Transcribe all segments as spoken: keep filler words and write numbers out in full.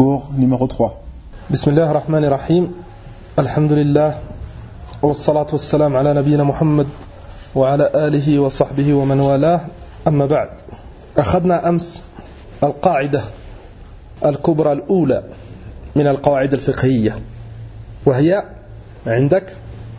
cours numéro trois. Bismillah ar-Rahman ar-Rahim. Alhamdulillah. والصلاة والسلام على نبينا محمد وعلى آله وصحبه ومن والاه. أما بعد، أخذنا أمس القاعدة الكبرى الأولى من القواعد الفقهية، وهي عندك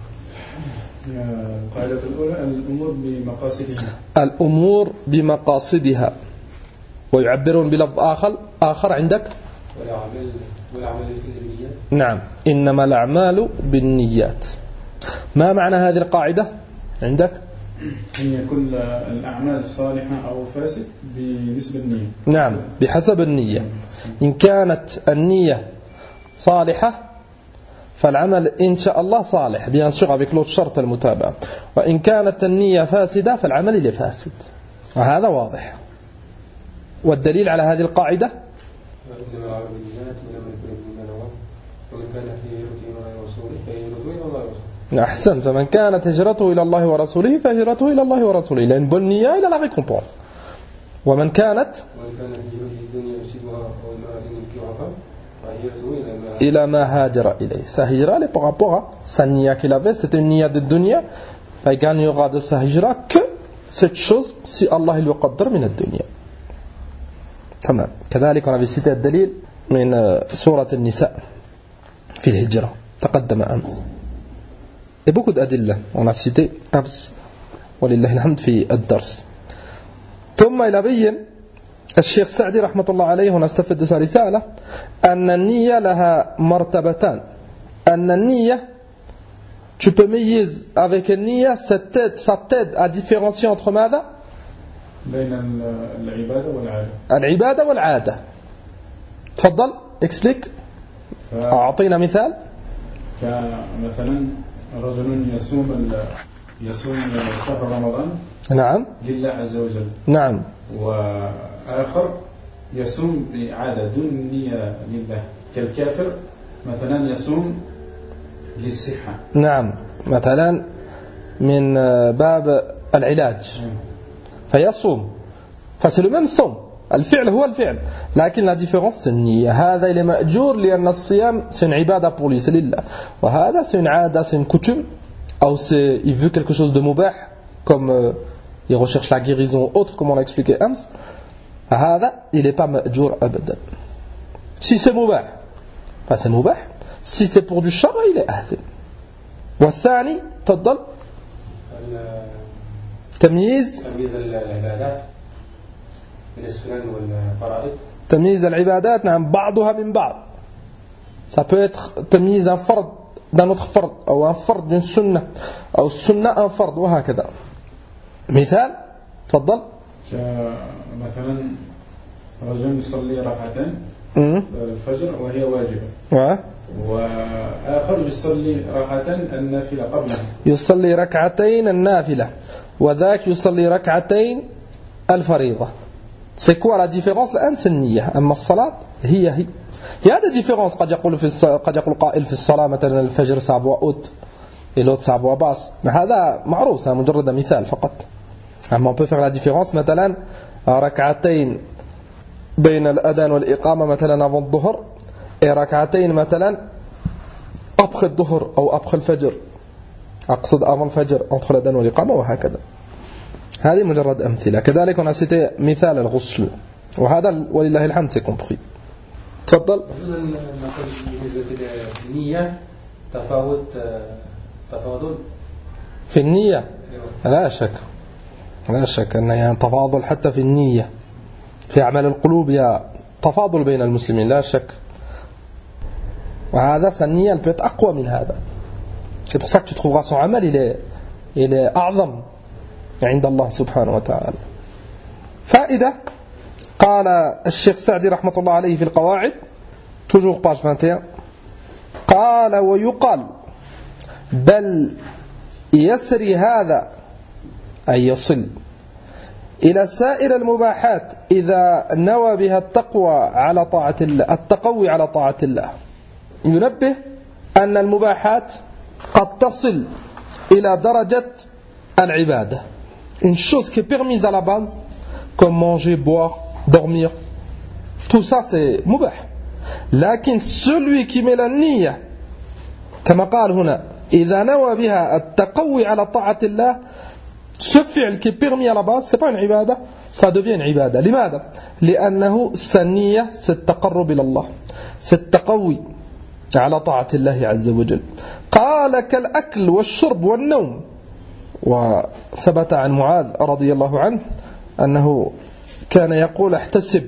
القاعدة الأولى الأمور بمقاصدها. الأمور بمقاصدها، ويعبرون بلفظ آخر آخر عندك والعمل والعمل بالنيات. نعم، إنما الأعمال بالنيات. ما معنى هذه القاعدة عندك؟ أن يكون الأعمال صالحة أو فاسد بنسبة النية. نعم، بحسب النية. إن كانت النية صالحة فالعمل إن شاء الله صالح bien sûr avec l'autre شرط المتابعة، وإن كانت النية فاسدة فالعمل اللي فاسد. وهذا واضح. والدليل على هذه القاعدة إنما الأعمال بالنيات ولم يكن مما نوى ومن كان في هجرته إلى رسوله فهجرته إلى الله ورسوله. أحسن. فمن كانت هجرته إلى الله ورسوله فهجرته إلى الله ورسوله، لأن bonne نية إلى la récompense. ومن كانت ومن كان في هجرته الدنيا يصيبها أو امرأة ينكحها فهجرته إلى ما إلى ما هاجر إليه. Sa hijra, elle est par rapport à sa niya qu'il avait, c'était une niya de dunya. Il gagnera de sa hijra que cette chose si Allah lui qaddar min ad-dunya. تمام. كذلك on avait cité الدليل من سورة النساء في الهجرة تقدم أمس. Et beaucoup d'adillah on a cité أمس ولله الحمد في الدرس. ثم يبين الشيخ سعدي رحمة الله عليه ونستفد رسالة أن النية لها مرتبتان. أن النية tu peux ميز avec النية ça t'aide, ça t'aide à différencier entre ماذا؟ بين العبادة والعادة. العبادة والعادة. تفضل explique. أعطينا مثال. كمثلا رجل يصوم يصوم شهر رمضان نعم لله عز وجل. نعم. وآخر يصوم عادة دون نية لله، كالكافر مثلا يصوم للصحة. نعم، مثلا من باب العلاج فيصوم، فسي لو ميم صوم، الفعل هو الفعل، لكن لا ديفيرونس النية. هذا اللي مأجور لأن الصيام c'est une عبادة pour lui, c'est لله. وهذا c'est une عادة, c'est une coutume, ou c'est il veut quelque chose de mubah, comme euh, il recherche la guérison autre, comme on l'a expliqué Ams. هذا il n'est pas مأجور أبدا. Si c'est mubah, bah c'est mubah. Si c'est pour du shar, il est آثم. والثاني تفضل. تمييز تمييز العبادات من السنن والفرائض. تمييز العبادات نعم بعضها من بعض. Ça peut être تمييز un فرد d'un autre فرد أو un فرد d'une سنة أو السنة un فرد وهكذا. مثال تفضل. مثلا رجل يصلي ركعتين الفجر وهي واجبة، و وآخر يصلي ركعتين النافلة قبلها. يصلي ركعتين النافلة وذاك يصلي ركعتين الفريضة. C'est quoi la différence الآن؟ c'est النية. أما الصلاة هي هي هي هذا différence. قد يقول في الص... قد يقول قائل في الصلاة مثلا الفجر sa voix haute et l'autre sa voix basse. هذا معروف، c'est مجرد مثال فقط. أما on peut faire la différence مثلا ركعتين بين الأذان والإقامة مثلا avant الظهر et ركعتين مثلا après الظهر أو après الفجر، أقصد avant الفجر entre الأذان والإقامة وهكذا. هذه مجرد أمثلة. كذلك on a cité مثال الغسل، وهذا ولله الحمد c'est compris. تفضل. بالنسبة للنية تفاوت تفاضل في النية لا شك لا شك أن يعني تفاضل حتى في النية في أعمال القلوب، يا تفاضل بين المسلمين لا شك. وهذا النية peut être أقوى من هذا. C'est pour ça que tu trouveras son amal il est il est أعظم عند الله سبحانه وتعالى. فائدة قال الشيخ سعدي رحمة الله عليه في القواعد toujours page vingt et un قال ويقال بل يسري هذا أي يصل إلى سائر المباحات إذا نوى بها التقوى على طاعة الله التقوي على طاعة الله. ينبه أن المباحات قد تصل إلى درجة العبادة. Une chose qui est permise à la base, comme manger, boire, dormir, tout ça c'est mubah. لكن celui qui met la niya كما قال هنا إذا نوى بها التقوي على طاعة الله ce fi'l qui est permis à la base c'est pas une ibada, ça devient une ibada. لماذا؟ لأنه النية c'est التقرب إلى الله, c'est التقوي على طاعة الله عز وجل. قال كالأكل والشرب والنوم. وثبت عن معاذ رضي الله عنه أنه كان يقول احتسب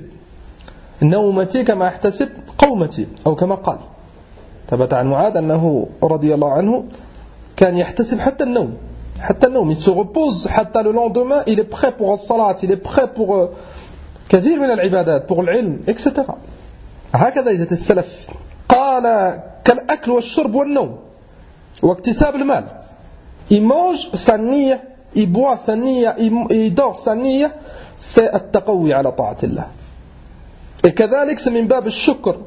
نومتي كما احتسب قومتي أو كما قال. ثبت عن معاذ أنه رضي الله عنه كان يحتسب حتى النوم, حتى النوم, il se repose حتى le lendemain, il est prêt pour الصلاة, il est prêt pour كثير من العبادات, pour العلم, et cetera. هكذا إذا السلف. قال كالأكل والشرب والنوم واكتساب المال. Il mange sa niya, il boit sa niya, il dort sa niya, c'est التقوي على طاعة الله. Et كذلك c'est من باب الشكر,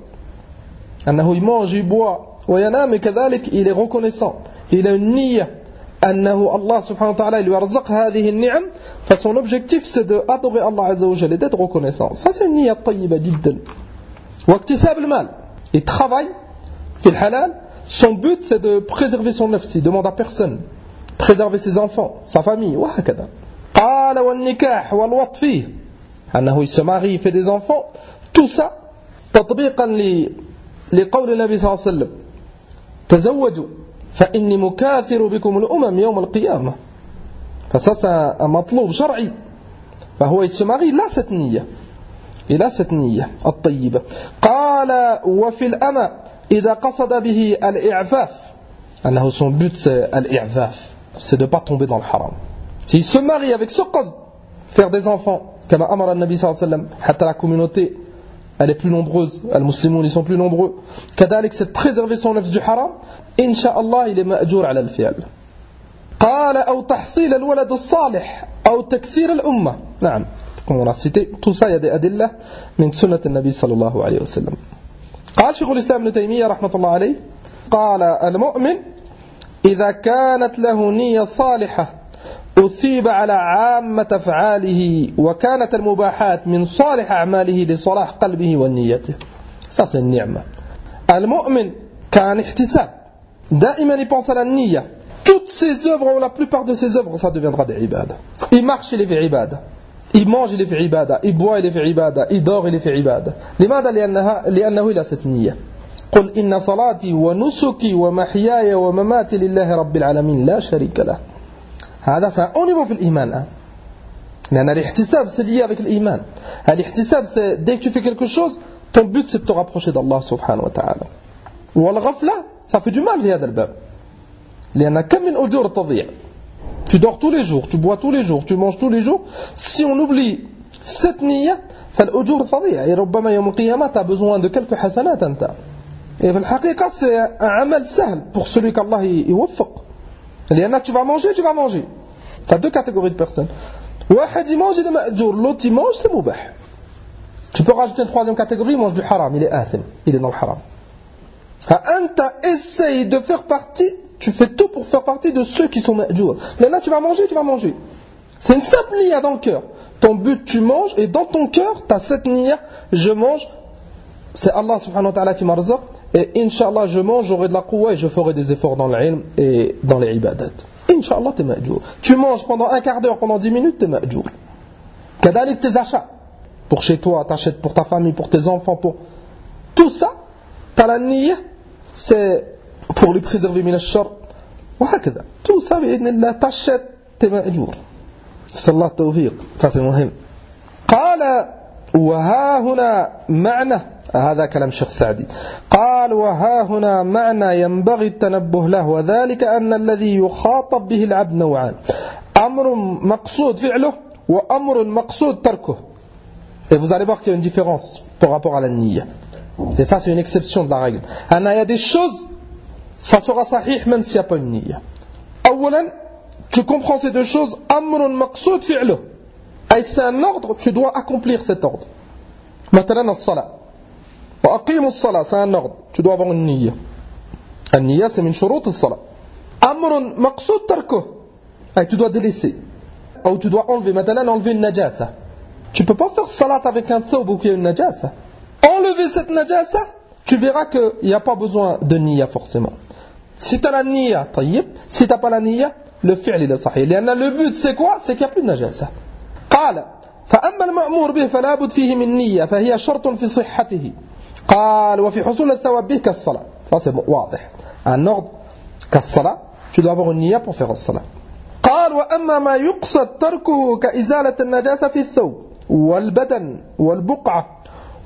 أنه il mange, il boit وينام, et كذلك il est reconnaissant, il a une niya أنه الله سبحانه وتعالى lui يرزق هذه النعم, فson objectif c'est de adorer Allah عز وجل et d'être reconnaissant. Ça c'est une niya طيبة جدا. واكتساب المال, il travaille في الحلال, son but c'est de préserver son nafs, il demande à personne, préserver ses enfants, sa famille, وهكذا. قال والنكاح والوط فيه, أنه il se marie, il fait des enfants, tout ça تطبيقا لقول النبي صلى الله عليه وسلم تزوجوا فإني مكاثر بكم الأمم يوم القيامة. فça c'est un مطلوب شرعي. فهو il se marie, il a cette niya, il a cette niya الطيبة. قال وفي الأمة إذا قصد به الإعفاف, أنه son but c'est الإعفاف, c'est de ne pas tomber dans le haram. S'il se marie avec ce qasd, faire des enfants, comme amara le Nabi sallallahu alayhi wa sallam, حتى la communauté elle est plus nombreuse, les musulmans ils sont plus nombreux, كذلك c'est de préserver son nafs du haram, Inch'Allah il est مأجور على الفعل. قال أو تحصيل الولد الصالح أو تكثير الأمة. نعم, comme on a cité, tout ça il y a des adillah من سنة النبي صلى الله عليه وسلم. قال شيخ الإسلام ابن تيمية رحمة الله عليه, قال المؤمن إذا كانت له نية صالحة أثيب على عامة أفعاله وكانت المباحات من صالح أعماله لصلاح قلبه ونيته. Ça c'est une ni'ma. المؤمن كان احتساب, دائما il pense à la niya. Toutes ses œuvres ou la plupart de ses œuvres ça deviendra des ibadah. Il marche, il est fait ibadah. Il mange, il est fait ibadah. Il boit, il est fait ibadah. Il dort, il est fait ibadah. لماذا؟ لأنها لأنه إلى cette niya. قل إن صلاتي ونسكي ومحياي ومماتي لله رب العالمين لا شريك له. هذا c'est un haut niveau في الإيمان. لأن الاحتساب c'est lié avec l'إيمان. الاحتساب c'est dès que tu fais quelque chose, ton but c'est de te rapprocher d'Allah subhanahu wa ta'ala. والغفلة ça fait du mal في هذا الباب. لأن كم من أجور تضيع. Tu dors tous les jours, tu bois tous les jours, tu manges tous les jours. Si on oublie cette niya, فالأجور تضيع. Et ربما يوم القيامة tu as besoin de quelques حسنات أنت. Et في الحقيقة c'est un عمل سهل pour celui qu'Allah يوفق. لأن tu vas manger, tu vas manger. Tu as deux catégories de personnes. واحد mange, il est مأجور. L'autre il mange, c'est mubah. Tu peux rajouter une troisième catégorie, il mange du haram, il est athim, il est dans le haram. Anta essaye de faire partie, tu fais tout pour faire partie de ceux qui sont ma'jour. Mais là tu vas manger, tu vas manger. C'est une simple niya dans le cœur. Ton but tu manges et dans ton cœur tu as cette niya, je mange, c'est Allah subhanahu wa ta'ala qui m'a razaq. Et Inch'Allah je mange, j'aurai de la quwwa et je ferai des efforts dans l'ilm et dans les ibadat. Inch'Allah t'es ma'jour. Tu manges pendant un quart d'heure, pendant dix minutes, t'es ma'jour. Kadalik tes achats. Pour chez toi, t'achètes pour ta famille, pour tes enfants, pour... Tout ça, t'as la niya, c'est pour les préserver min ash-shar. وهكذا. Tout ça, bi'idhnillah, t'achètes, t'es ma'jour. Sallallahu tawfiq. Ça c'est muhim. قال وها هنا معنى هذا كلام شيخ سعدي قال وها هنا معنى ينبغي التنبه له وذلك أن الذي يخاطب به العبد نوعان أمر مقصود فعله وأمر مقصود تركه. Et vous allez voir qu'il y a une différence par rapport à la niya. Et ça c'est une exception de la règle. Il y a des choses, ça sera sahih même s'il n'y a pas une niya. أولا, tu comprends ces deux choses. أمر مقصود فعله. Et c'est un ordre, tu dois accomplir cet ordre. مثلا الصلاة. وأقيموا الصلاة, c'est un ordre. Tu dois avoir une niya. النية c'est من شروط الصلاة. أمر مقصود تركه. Et tu dois délaisser. Ou tu dois enlever, مثلا enlever une najasa. Tu ne peux pas faire salat avec un thawb où il y a une najasa. Enlever cette najasa, tu verras qu'il n'y a pas besoin de niya forcément. Si tu as la niya, tayyib. Si tu n'as pas la niya, le fi'l il est sahih. Le but c'est quoi? C'est qu'il n'y a plus de najasa. قال فأما المأمور به فلا بد فيه من نية فهي شرط في صحته. قال وفي حصول الثواب به كالصلاة. Ça c'est واضح. Un ordre كالصلاة, tu dois avoir une niya pour faire الصلاة. قال وأما ما يقصد تركه كإزالة النجاسة في الثوب والبدن والبقعة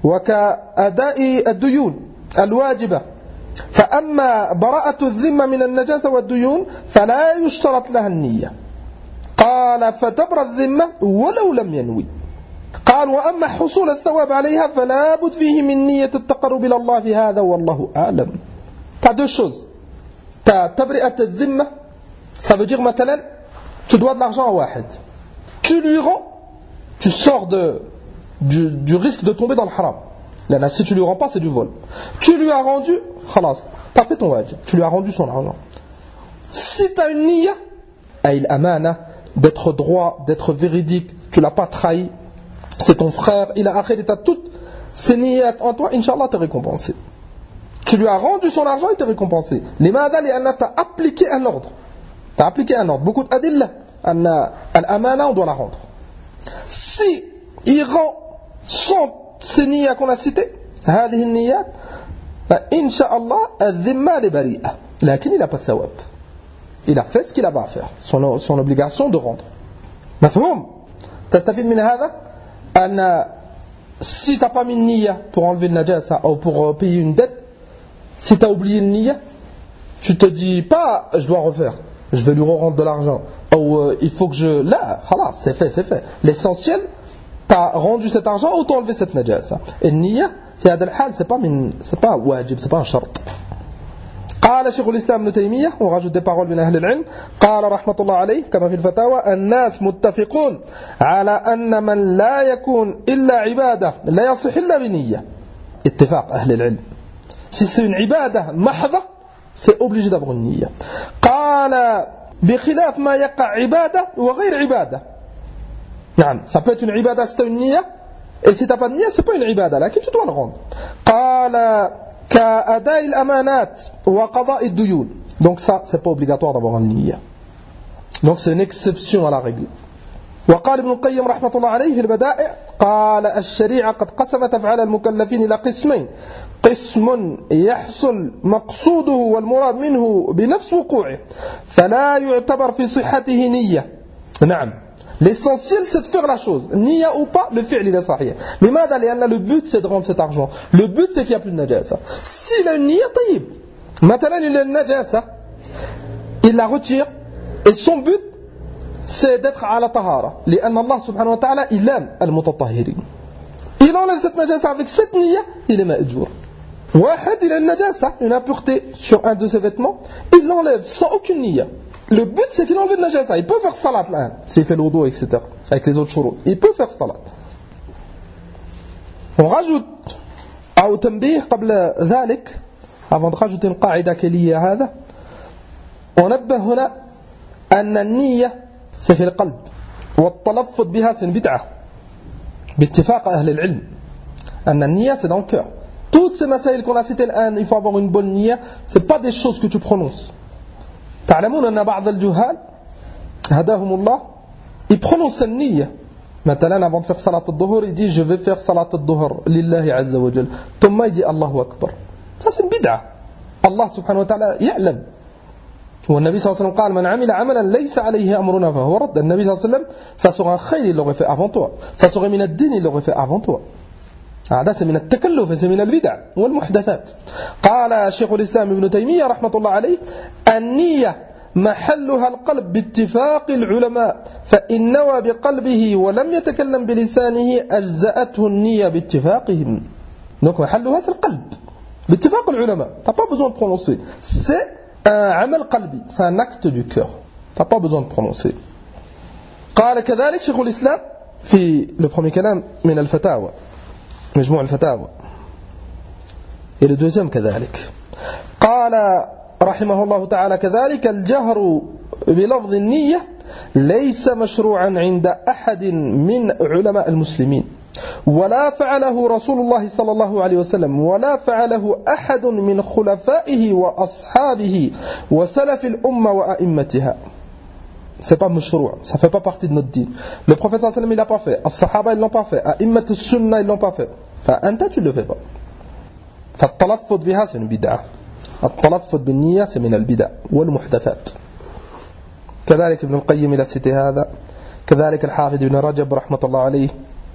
وكأداء الديون الواجبة. فأما براءة الذمة من النجاسة والديون فلا يشترط لها النية. قال فتبرأ الذمة ولو لم ينوي. قال وأما حصول الثواب عليها فلا بد فيه من نية التقرب إلى الله في هذا والله أعلم. T'as deux choses. T'as tabri'at al-dhimma, ça veut dire مثلا tu dois de l'argent à Wahid. Tu lui rends, tu sors de, du, du risque de tomber dans le haram. Là, si tu lui rends pas, c'est du vol. Tu lui as rendu, khalas, t'as fait ton wajib. Tu lui as rendu son argent. Si tu as une niya, ay amana, d'être droit, d'être véridique, tu l'as pas trahi, c'est ton frère, il a akhir, t'as toutes ces niyat en toi, Inch'Allah, t'es récompensé. Tu lui as rendu son argent, il t'est récompensé. Limada li anna t'as appliqué un ordre. T'as appliqué un ordre. Beaucoup d'adillah, anna al-amana, on doit la rendre. Si il rend sans ces niyas qu'on a citées, هذه النيات, إن شاء الله الذمة لبريئة. لكن il n'a pas de thawab. Il a fait ce qu'il a à faire. Son, son obligation de rendre. مفهوم؟ تستفيد من هذا أن si tu n'as pas mis une niya pour enlever le najasa ou pour payer une dette, si tu as oublié une niya, tu te dis pas je dois refaire, je vais lui rendre de l'argent ou euh, il faut que je... Là, khalas, c'est fait, c'est fait. L'essentiel, tu as rendu cet argent ou tu as enlevé cette najasa. Et niya, في هذا الحال, c'est pas min, c'est pas wajib, c'est pas un shart. قال شيخ الإسلام ابن تيمية, on rajoute des paroles من أهل العلم, قال رحمة الله عليه كما في الفتاوى الناس متفقون على أن من لا يكون إلا عبادة لا يصح إلا بنية. اتفاق أهل العلم. Si c'est une ibadah محضة, c'est obligé d'avoir une niya. قال بخلاف ما يقع عبادة وغير عبادة. نعم, ça peut être une ibadah si tu as une niya, et si tu n'as pas de niya, c'est pas une ibadah, là, que tu dois le rendre. قال كأداء الأمانات وقضاء الديون. Donc ça, c'est pas obligatoire d'avoir une niya. Donc c'est une exception à la règle. وقال ابن القيم رحمة الله عليه في البدائع قال الشريعة قد قسمت أفعال المكلفين إلى قسمين. قسم يحصل مقصوده والمراد منه بنفس وقوعه فلا يعتبر في صحته نية. نعم, l'essentiel c'est de faire la chose, niya ou pas, le fi'l il est sahih. لماذا؟ لأن le but c'est de rendre cet argent. Le but c'est qu'il n'y a plus de najasa. S'il a une niya, taïb. Maintenant il a une najasa, il la retire et son but c'est d'être à la tahara. لأن Allah subhanahu wa ta'ala il aime al-mutatahhirin. Il enlève cette najasa avec cette niya, il est ma'jour. Wahid, il a une najasa, une impureté sur un de ses vêtements, il l'enlève sans aucune niya. Le but c'est qu'il enlève le najasa. Il peut faire salat là, s'il fait le wudu, et cetera. Avec les autres shurut. Il peut faire salat. On rajoute أو تنبيه قبل ذلك, avant de rajouter une قاعدة كلية هذا, on نبه هنا أن النية c'est في القلب والتلفظ بها c'est une bid'ah باتفاق أهل العلم أن النية c'est dans le cœur. Toutes ces masaïl qu'on a citées الآن, il faut avoir une bonne niya, c'est pas des choses que tu prononces. تعلمون أن بعض الجهال هداهم الله ils prononcent النية. مثلا avant de faire salat al-dhuhr, il dit je vais faire salat al-dhuhr lillahi azza wa jal. ثم il dit Allahu akbar. Ça c'est une bid'ah. Allah subhanahu wa ta'ala يعلم. والنبي صلى الله عليه وسلم قال من عمل عملا ليس عليه أمرنا فهو رد. النبي صلى الله عليه وسلم, ça serait un khayr, il l'aurait fait avant toi. Ça serait min ad-din, il l'aurait fait avant toi. هذا c'est من التكلف, c'est من البدع والمحدثات. قال شيخ الإسلام ابن تيمية رحمة الله عليه النية محلها القلب باتفاق العلماء فإن نوى بقلبه ولم يتكلم بلسانه أجزأته النية باتفاقهم. Donc محلها c'est le qalb باتفاق العلماء. T'as pas besoin de prononcer. C'est un amal qalbi, c'est un acte du cœur. T'as pas besoin de prononcer. قال كذلك شيخ الإسلام في le premier كلام من الفتاوى مجموع الفتاوى. Et le deuxième كذلك قال رحمه الله تعالى كذلك الجهر بلفظ النية ليس مشروعا عند أحد من علماء المسلمين ولا فعله رسول الله صلى الله عليه وسلم ولا فعله أحد من خلفائه وأصحابه وسلف الأمة وأئمتها. C'est pas مشروع, ça fait pas partie de notre dîn. Le prophète sallallahu alayhi wa sallam il l'a pas fait, as-sahaba ils l'ont pas fait, a'immat as-sunnah ils l'ont pas fait. فأنت tu le fais pas. فالتلفظ بها c'est une bid'ah. التلفظ بالنية c'est من البدع والمحدثات. كذلك ابن القيم إلى cité هذا. كذلك الحافظ ابن رجب رحمة الله عليه.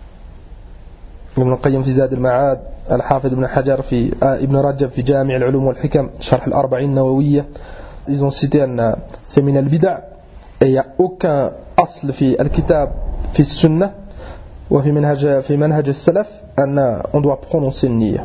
ابن القيم في زاد المعاد. الحافظ ابن حجر في ابن رجب في جامع العلوم والحكم شرح الأربعين النووية. Ils ont cité أن c'est من البدع. Et il n'y a aucun أصل في الكتاب في السنة وفي منهج في منهج السلف أن on doit prononcer النية.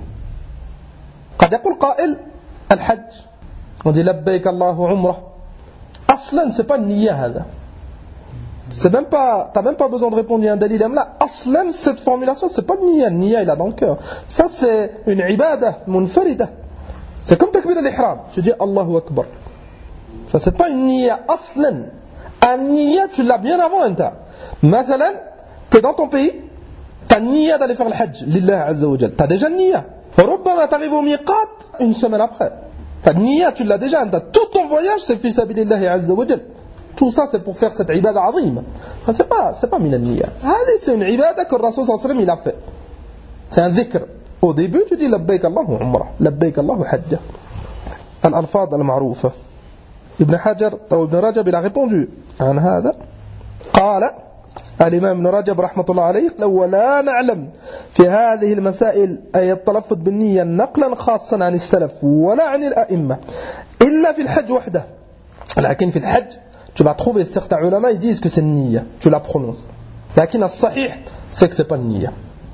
قد يقول قائل الحج on dit لبيك الله عمره. أصلا c'est pas النية هذا. C'est même pas, t'as même pas besoin de répondre à un dalil là. Aslam, cette formulation, c'est pas le niya. Le niya, il a dans le cœur. Ça, c'est une ibada munfarida. C'est comme takbir al-ihram. Tu dis Allahu Akbar. Ça, c'est pas une niya. Aslan. Un niya, tu l'as bien avant, enta. Mathalan, t'es dans ton pays, t'as niya d'aller faire le hajj, lillah azza wa jal. T'as déjà niya. Rubbama t'arrives au miqat une semaine après. T'as niya, tu l'as déjà, enta. Tout ton voyage, c'est fi sabilillah azza wa jal. Tout ça, c'est pour faire cette ibada azim. C'est pas, c'est pas min al-niyya. C'est une ibada que le Rasul sallallahu alayhi wa sallam il a fait. C'est un dhikr. Au début, tu dis labbayk Allahu umrah, labbayk Allahu hajjah. Al-alfad al-ma'roufa. Ibn Hajar, ou Ibn Rajab, il a répondu à هذا. قال الإمام ابن رجب رحمة الله عليه ولا نعلم في هذه المسائل أي التلفظ بالنية نقلا خاصا عن السلف ولا عن الأئمة إلا في الحج وحده. لكن في الحج tu vas trouver certains ulama ils disent que c'est niya, tu la prononces. لكن الصحيح c'est que c'est pas niya.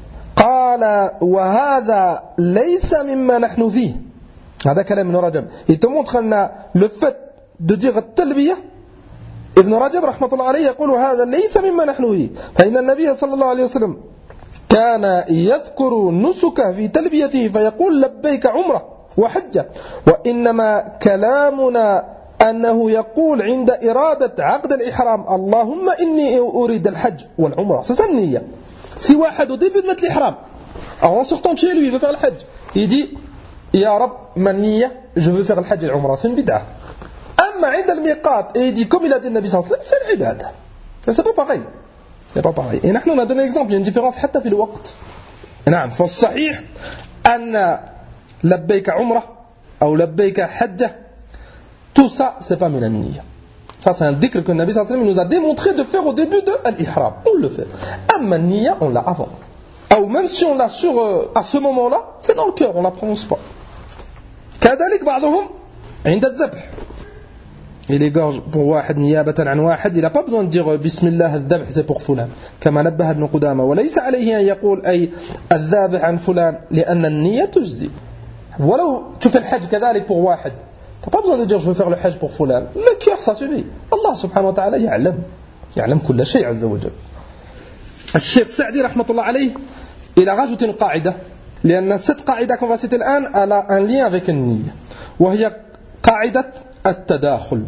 قال وهذا ليس مما نحن فيه. هذا كلام ابن رجب. Il te montre أن le fait de dire التلبية ابن رجب رحمة الله عليه يقول هذا ليس مما نحن فيه. فإن النبي صلى الله عليه وسلم كان يذكر نسكه في تلبيته فيقول لبيك عمره وحجة. وإنما كلامنا أنه يقول عند إرادة عقد الإحرام اللهم إني أريد الحج والعمرة. C'est ça le niya. Si واحد au début de mettre l'ihram, en sortant de chez lui, il veut faire le hajj, il dit Ya Rab, ma niya, je veux faire le hajj et l'umrah. C'est une bid'ah. أما عند الميقات, et il dit comme il a dit le Nabi sallallahu alayhi wa sallam, c'est l'ibada. C'est pas pareil. C'est pas pareil. Et nous, on a donné l'exemple, il y a une différence حتى في الوقت. نعم, فالصحيح أن لبيك عمرة أو لبيك حجة. Tout ça, c'est pas min al-niyya. Ça, c'est un dhikr que le Nabi sallallahu alayhi wa sallam nous a démontré de faire au début de l'ihram. On le fait. Amma al-niyya, on l'a avant. Ou même si on l'a sur, euh, à ce moment-là, c'est dans le cœur, on la prononce pas. كذلك بعضهم عند الذبح. Il égorge pour واحد نيابة عن واحد, il n'a pas besoin de dire بسم الله الذبح c'est pour فلان. كما نبه ابن قدامة. وليس عليه أن يقول أي الذابح عن فلان لأن النية تجزي. ولو tu fais le hajj كذلك pour واحد. T'as pas besoin de dire je veux faire le hajj pour fulan. Le cœur ça suffit. Allah subhanahu wa ta'ala يعلم. يعلم كل شيء عز وجل. الشيخ سعدي رحمة الله عليه il a rajouté une قاعدة. لأن cette قاعدة qu'on va citer الآن elle a un lien avec النية. وهي قاعدة التداخل.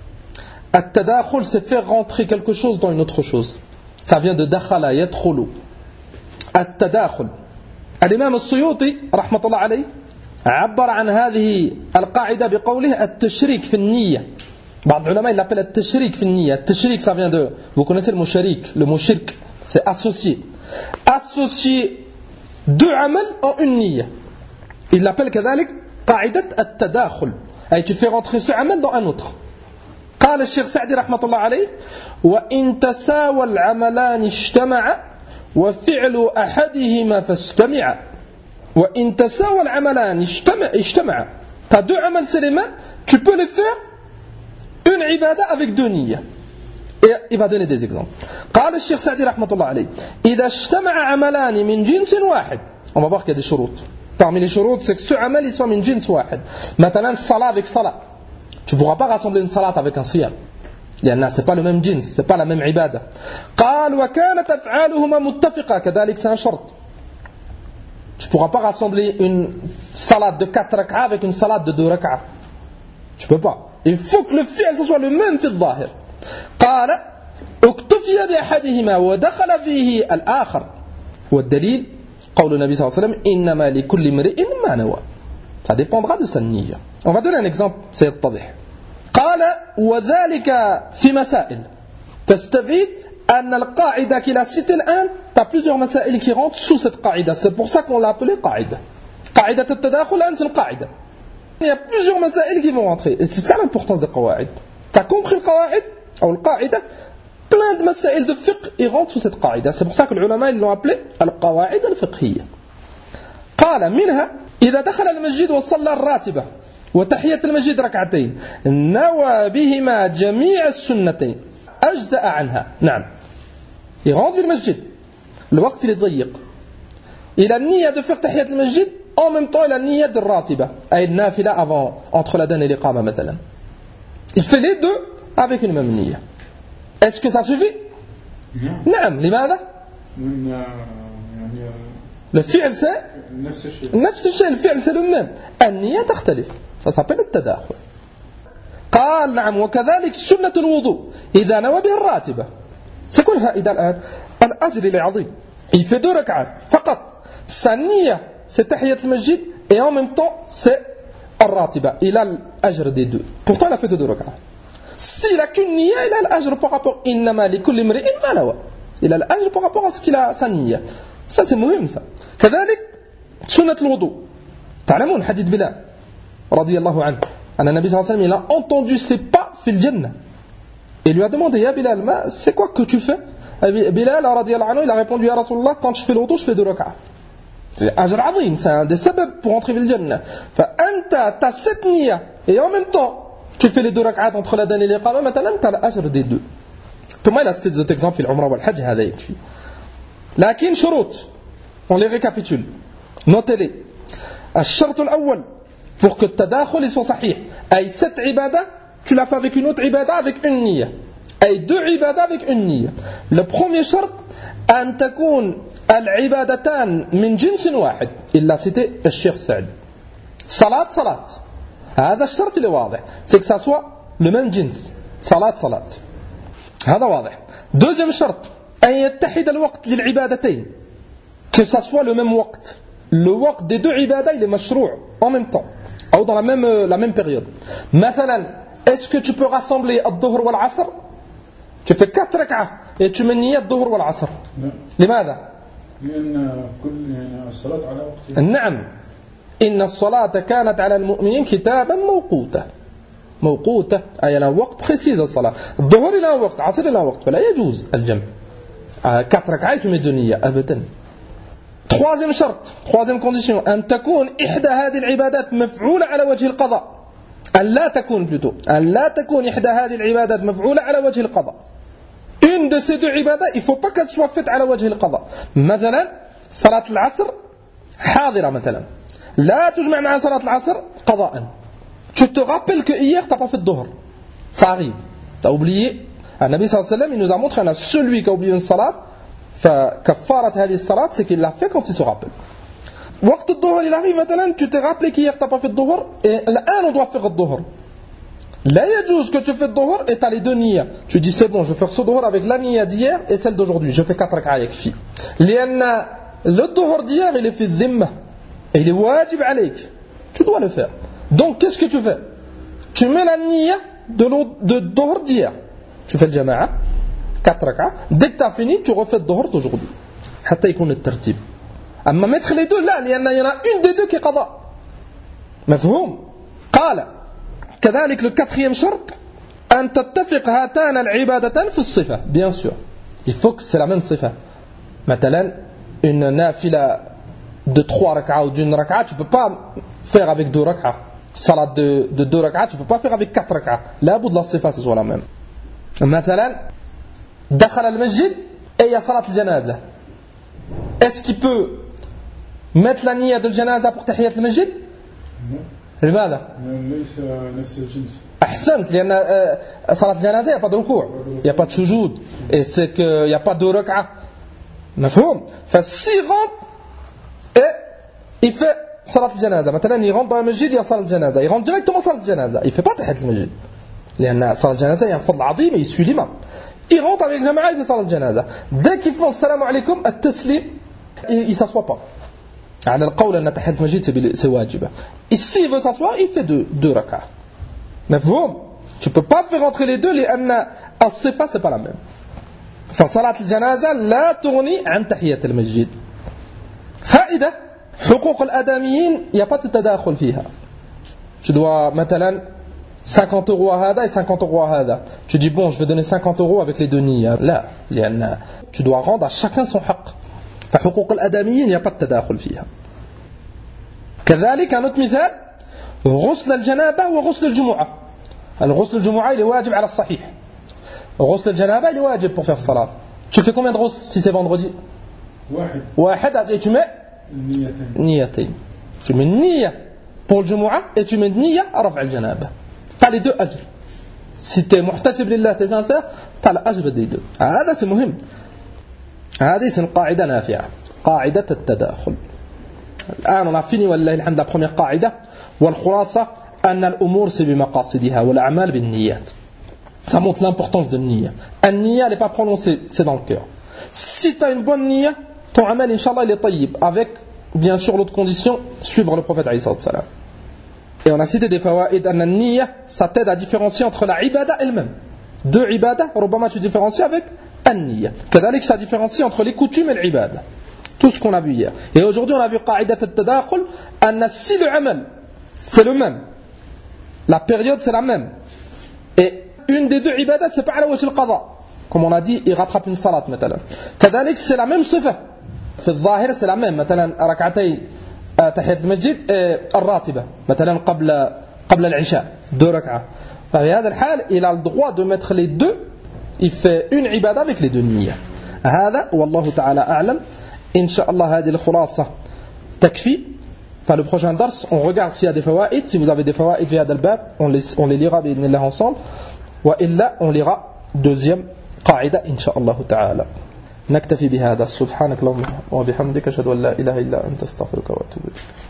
التداخل c'est faire rentrer quelque chose dans une autre chose. Ça vient de دخل يدخل. التداخل. الإمام السيوطي رحمة الله عليه عبر عن هذه القاعدة بقوله التشريك في النية. بعض العلماء l'appellent التشريك في النية. التشريك ça vient de, vous connaissez le mot sharik, le mot shirk, c'est associer. Associer deux amal en une niya. Il l'appelle كذلك قاعدة التداخل. Et tu fais rentrer ce amal dans un autre. قال الشيخ سعدي رحمة الله عليه وإن تساوى العملان اجتمع وفعل أحدهما فاستمع. وإن تساوى العملان اجتمع اجتمع. T'as deux amal c'est les mains, tu peux les faire une ibada avec deux niyyas. Et il va donner des exemples. قال الشيخ سعدي رحمة الله عليه إذا اجتمع عملان من جنس واحد. On va voir qu'il y a des shurut. Parmi les shurut, c'est que ce amal il soit min jins واحد. Maintenant, salat avec salat. Tu ne pourras pas rassembler une salat avec un siyam. لأن c'est pas le même jins, c'est pas la même ibada. قال وكانت أفعالهما متفقة كذلك c'est un shart. Tu ne pourras pas rassembler une salade de quatre rak'a avec une salade de deux rak'a. Tu ne peux pas. Il faut que le fi'l ce soit le même في الظاهر. قال اكتفي بأحدهما ودخل فيه الآخر. والدليل قول النبي صلى الله عليه وسلم إنما لكل امرئ ما نوى. Ça dépendra de sa niya. On va donner un exemple سيتضح. قال وذلك في مسائل. تستفيد أن القاعدة qui l'a cité الآن, t'as plusieurs مسائل qui rentrent sous cette قاعدة. C'est pour ça qu'on l'a appelée قاعدة. قاعدة التداخل الآن c'est une قاعدة. Il y a plusieurs مسائل qui vont rentrer. Et c'est ça l'importance des قواعد. T'as compris le قواعد ou le قاعدة, plein de مسائل de fiqh ils rentrent sous cette قاعدة. C'est pour ça que les ulama ils l'ont appelé القواعد الفقهية. قال منها إذا دخل المسجد وصلى الراتبة وتحية المسجد ركعتين نوى بهما جميع السنتين أجزأ عنها. نعم. Il rentre في المسجد. الوقت اللي ضيق. Il a niya de faire تحية المسجد. En même temps, il a niya de ratiba. أي النافلة avant, entre l'adhan et l'iqama مثلا. Il fait les deux avec une même niya. Est-ce que ça suffit? نعم. لماذا؟ Le fi'l c'est نفس الشيء. الفعل c'est le même. النية تختلف. Ça s'appelle التداخل. قال نعم وكذلك سنة الوضوء إذا نوى به الراتبة. C'est quoi الفائدة الآن؟ الأجر العظيم. Il fait deux rak'at فقط. Sa niya c'est تحية المسجد et en même temps c'est الراتبة. Il a l'ajr des deux. Pourtant il a fait que deux rak'at. S'il a qu'une niya, il a l'ajr par rapport إنما لكل امرئ ما نوى. Il a l'ajr par rapport à ce qu'il a sa niya. Ça c'est مهم ça. كذلك سنة الوضوء. تعلمون حديث بلال رضي الله عنه أن النبي صلى الله عليه وسلم il a entendu ses pas في الجنة. Il lui a demandé يا بلال ما c'est quoi que tu fais? Bilal رضي الله عنه il a répondu يا رسول الله quand je fais le wudu je fais deux rak'at. C'est ajr azim, c'est un des sabab pour entrer dans le Jannah. فأنت t'as cette niya et en même temps tu fais les deux rak'at entre l'adhan et l'iqama مثلا t'as l'ajr des deux. Pour moi il a cité des exemples في العمرة والحج هذا يكفي. لكن شروط on les récapitule. Notez-les. الشرط الأول pour que التداخل soit صحيح أي cette عبادة tu l'as fait avec une autre عبادة avec une niya أي deux عبادة avec une niya. Le premier شرط أن تكون العبادتان من جنس واحد. Il l'a cité الشيخ سعد. صلاة صلاة. هذا الشرط اللي واضح. C'est que ça soit le même جنس. صلاة صلاة. هذا واضح. Deuxième شرط أن يتحد الوقت للعبادتين. Que ça soit le même وقت. Le وقت des deux عبادة il est مشروع en même temps. Ou dans la même, la même période. مثلا, est-ce que tu peux rassembler الظهر والعصر? Tu fais quatre rak'ah et tu mets niyyah الظهر والعصر. لماذا؟ لأن كل الصلاة على وقتها. نعم. إن الصلاة كانت على المؤمنين كتابا موقوتا. موقوتا أي لها وقت précis الصلاة. الظهر لها وقت, عصر لها وقت, فلا يجوز الجمع. quatre rak'ah tu mets deux niyyah أبدا. Troisième شرط, troisième condition, أن تكون إحدى هذه العبادات مفعولة على وجه القضاء. أن لا تكون plutôt, أن لا تكون إحدى هذه العبادات مفعولة على وجه القضاء. Une de ces deux عبادات, il ne faut pas qu'elle soit faite على وجه القضاء. مثلا صلاة العصر حاضرة مثلا. لا تجمع مع صلاة العصر قضاء. Tu te rappelles que hier tu n'as pas fait de dhuhr. Ça arrive. Tu as oublié. النبي صلى الله عليه وسلم il nous a montré que celui qui a oublié une salat, فكفارة هذه الصلاة c'est qu'il l'a fait quand il se rappelle. وقت الظهر il arrive مثلا tu t'es rappelé qu'hier tu n'as pas fait de dhuhr et الآن on doit faire le dhuhr. لا يجوز que tu fais le dhuhr et tu as les deux niyyah. Tu dis c'est bon je vais faire ce dhuhr avec la niyyah d'hier et celle d'aujourd'hui. Je fais quatre rak'ah يكفي. لأن le dhuhr d'hier il est في الذمة et il est واجب عليك. Tu dois le faire. Donc qu'est-ce que tu fais? Tu mets la niyyah de de dhuhr d'hier. Tu fais le jama'a quatre rak'ah. Dès que tu as fini, tu refais le dhuhr d'aujourd'hui. حتى يكون الترتيب. أما mettre les deux là, il y en a une des deux qui est qada. مفهوم؟ قال كذلك le quatrième شرط أن تتفق هاتان العبادتان في الصفة. Bien sûr. Il faut que c'est la même صفة. مثلا une nafila de trois rak'ah ou d'une rak'ah, tu peux pas faire avec deux rak'ah. Salat de, de deux rak'ah, tu peux pas faire avec quatre rak'ah. لابد la صفة ce soit la même. مثلا دخل المسجد et il y a salat الجنازة. Est-ce qu'il peut mettre la niyyah de الجنازة pour تحية المسجد؟ لماذا؟ ليس نفس الجنس. أحسنت لأن صلاة الجنازة il n'y a pas de ركوع, il n'y a pas de sujoud et c'est que il n'y a pas de rak'ah. مفهوم؟ فs'il rentre et il fait صلاة الجنازة مثلا il rentre dans le masjid il y a صلاة الجنازة, il rentre directement صلاة الجنازة, il fait pas تحية المسجد لأن صلاة الجنازة il y a un fadl عظيم et il suit l'imam. Il rentre avec le jama'a, il fait salat al-janaza. Dès qu'ils font salam alaykum, at-taslim, il ne s'assoit pas. على القول أن تحية المسجد c'est واجبة. Et s'il veut s'asseoir, il fait deux, deux rak'ah. مفهوم؟ Tu ne peux pas faire entrer les deux لأن الصفة c'est pas la même. فصلاة الجنازة لا تغني عن تحية المسجد. فائدة حقوق الآدميين il n'y a pas de تداخل فيها. Tu dois مثلا cinquante euros à هذا et cinquante euros à هذا. Tu dis bon, je vais donner cinquante euros avec les deux niyyas. لا, لأن tu dois rendre à chacun son حق. فحقوق الآدميين il n'y a pas de تداخل فيها. كذلك un autre مثال غسل الجنابة وغسل الجمعة. الغسل الجمعة il est واجب على الصحيح. غسل الجنابة il est واجب pour faire salat. Tu fais combien de غسل si c'est vendredi? واحد. واحد et tu mets نيتين. Tu mets نية pour le جمعة et tu mets نية رفع الجنابة. Tu as les deux أجر. Si tu es محتسب لله, tu es sincère, tu as l'أجر des deux. هذا c'est مهم. هذه c'est une قاعدة نافعة. قاعدة التداخل. الآن on a fini والله الحمد la première قاعدة والخلاصة أن الأمور c'est بمقاصدها والأعمال بالنيات. Ça montre l'importance de النية. النية elle n'est pas prononcée, c'est dans le cœur. Si tu as une bonne نية, ton amal Inch'Allah il est tayyib, avec bien sûr l'autre condition, suivre le prophète alayhi salam. Et on a cité des fawaïd أن النية ça t'aide à différencier entre la ibada elle-même. Deux ibada, ربما tu différencies avec النية. كذلك ça différencie entre les coutumes et l'ibada. Tout ce qu'on a vu hier. Et aujourd'hui on a vu قاعدة التداخل أن si le amal c'est le même, la période c'est la même, et une des deux ibadat c'est pas على وجه القضاء, comme on a dit il rattrape une salat مثلا. كذلك c'est la même صفة في الظاهر c'est la même, مثلا ركعتي تحية المسجد الراتبة مثلا قبل قبل العشاء deux ركعة. ففي هذا الحال il a le droit de mettre les deux, il fait une ibadah avec les deux niyyah. هذا والله تعالى أعلم. إن شاء الله هذه الخلاصة تكفي. Enfin, le prochain dars, on regarde s'il y a des fawaïd. Si vous avez des fawaïd via Dalbab, on les, on les lira bi'idhnillah ensemble. Wa illa, on lira deuxième qaïda, insha'Allah ta'ala. نكتفي بهذا. سبحانك اللهم وبحمدك أشهد أن لا إله إلا أنت أستغفرك وأتوب إليك.